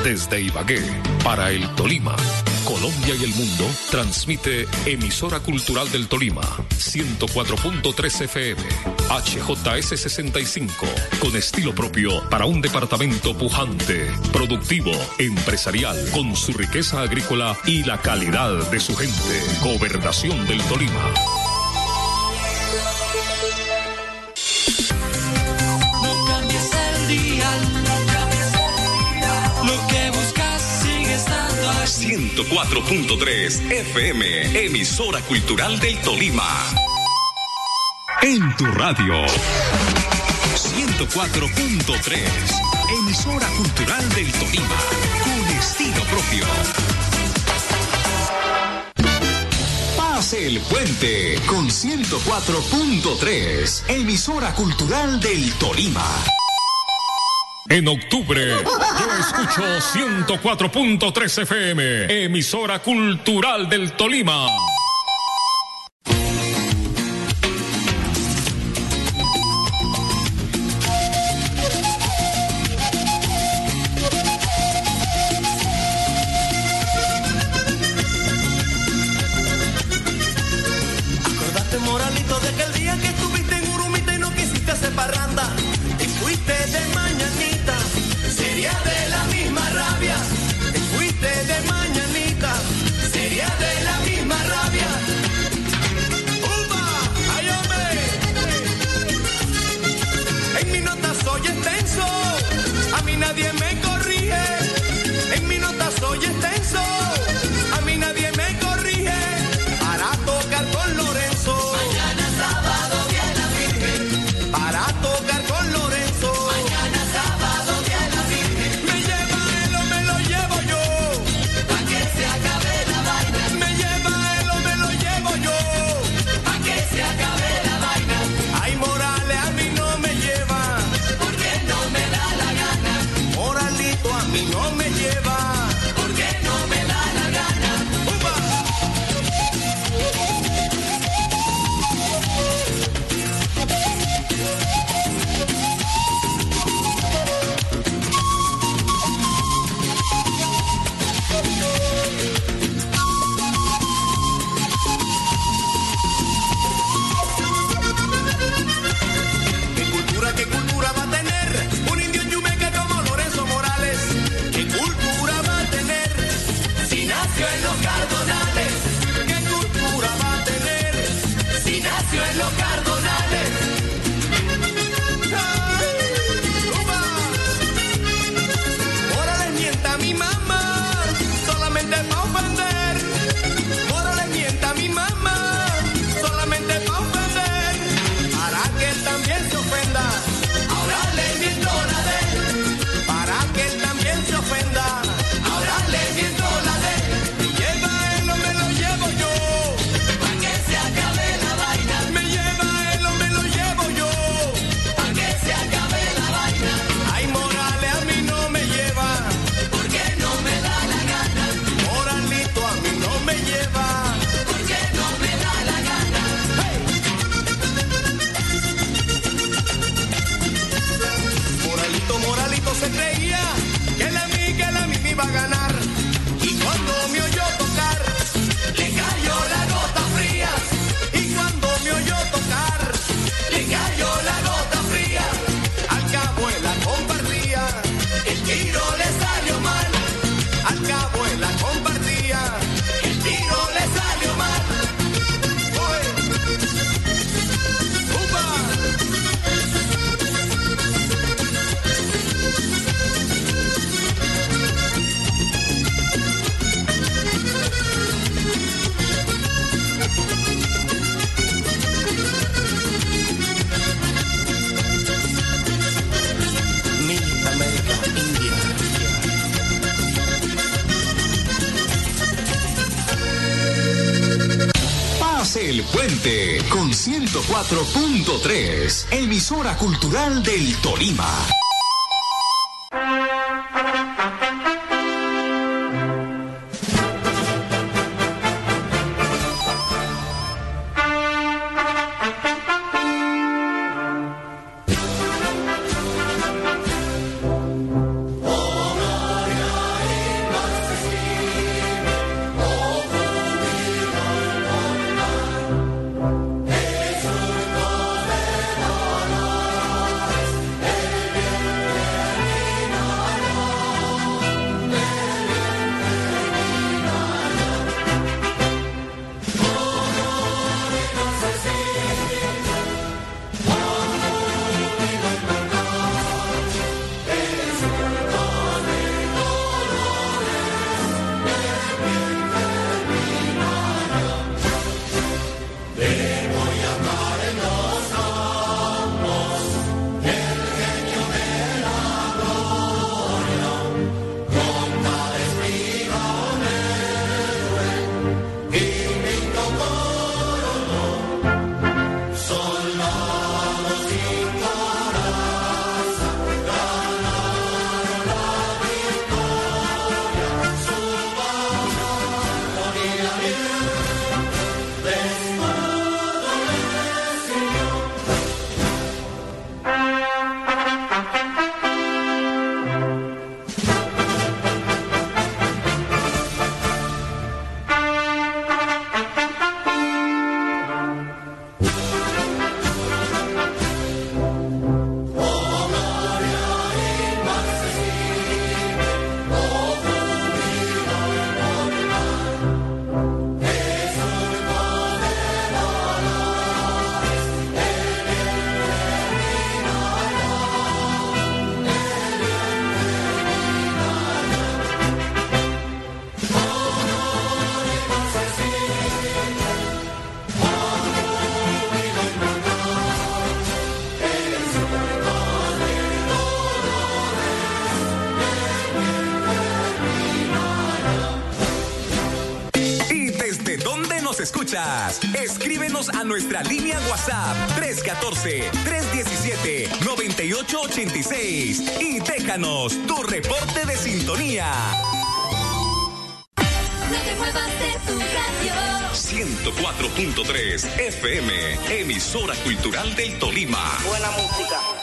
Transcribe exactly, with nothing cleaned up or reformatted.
Desde Ibagué, para el Tolima, Colombia y el mundo, transmite Emisora Cultural del Tolima, ciento cuatro punto tres F M, H J S sesenta y cinco, con estilo propio para un departamento pujante, productivo, empresarial, con su riqueza agrícola y la calidad de su gente. Gobernación del Tolima. No cambies el dial, no cambies el dial, lo que buscas sigue estando aquí. ciento cuatro punto tres F M, Emisora Cultural del Tolima. En tu radio, ciento cuatro punto tres, Emisora Cultural del Tolima, con estilo propio. Pase el puente con ciento cuatro punto tres, Emisora Cultural del Tolima. En octubre, yo escucho ciento cuatro punto tres F M, Emisora Cultural del Tolima. Acordate, Moralito, de aquel día que estuviste en Urumita y no quisiste hacer parranda y fuiste de mañanita, sería de la misma rabia. Te fuiste de mañanita, sería de la misma rabia. ¡Upa! ¡Ay, hombre! En mi nota soy extenso, a mí nadie me corrige. En mi nota soy extenso, a mí nadie me corrige. Para tocar con Lorenzo, mañana sábado viene la Virgen. Para tocar con Lorenzo, mañana sábado viene la Virgen. Me lleva él o me lo llevo yo, pa' que se acabe la vaina. Me lleva él o me lo llevo yo, pa' que se acabe la vaina. Ay, Morales a mí no me lleva, porque no me da la gana. Moralito a mí no me lleva, porque no me da la gana. ¡Upa! ¿Qué cultura, qué cultura va a tener un indio en Yumeca como Lorenzo Morales? ¿Qué cultura va a tener si nació en los Cardonales? ¿Qué cultura va a tener si nació en los Cardonales? ¡Ay! ¡Upa! Morales mienta a mi mamá, solamente pa' ofender. Morales mienta a mi mamá, solamente pa' ofender. Para que él también se ofenda, ahora le miento la de él. Para que él también se ofenda, ahora le miento la de él. Me lleva él o me lo llevo yo, pa' que se acabe la vaina. Me lleva él o me lo llevo yo, pa' que se acabe la vaina. Ay, Morales a mí no me lleva, porque no me da la gana. Moralito a mí no me lleva, porque no me da la gana. ¡Hey! Moralito, Moralito se creía que la mí, que la mí me iba a ganar. Y cuando me oyó tocar, le cayó la gota fría. Y cuando me oyó tocar, le cayó la gota fría. Al cabo él la compartía, el tiro le salió mal. Al cabo él la compartía, el tiro le salió mal. Oye, upa. Mi América India. Pase el puente con ciento cuatro punto tres, Emisora Cultural del Tolima. excusas. Escríbenos a nuestra línea WhatsApp tres uno cuatro, tres uno siete, nueve ocho ocho seis y déjanos tu reporte de sintonía. No te muevas de tu radio. ciento cuatro punto tres F M, emisora cultural del Tolima. Buena música.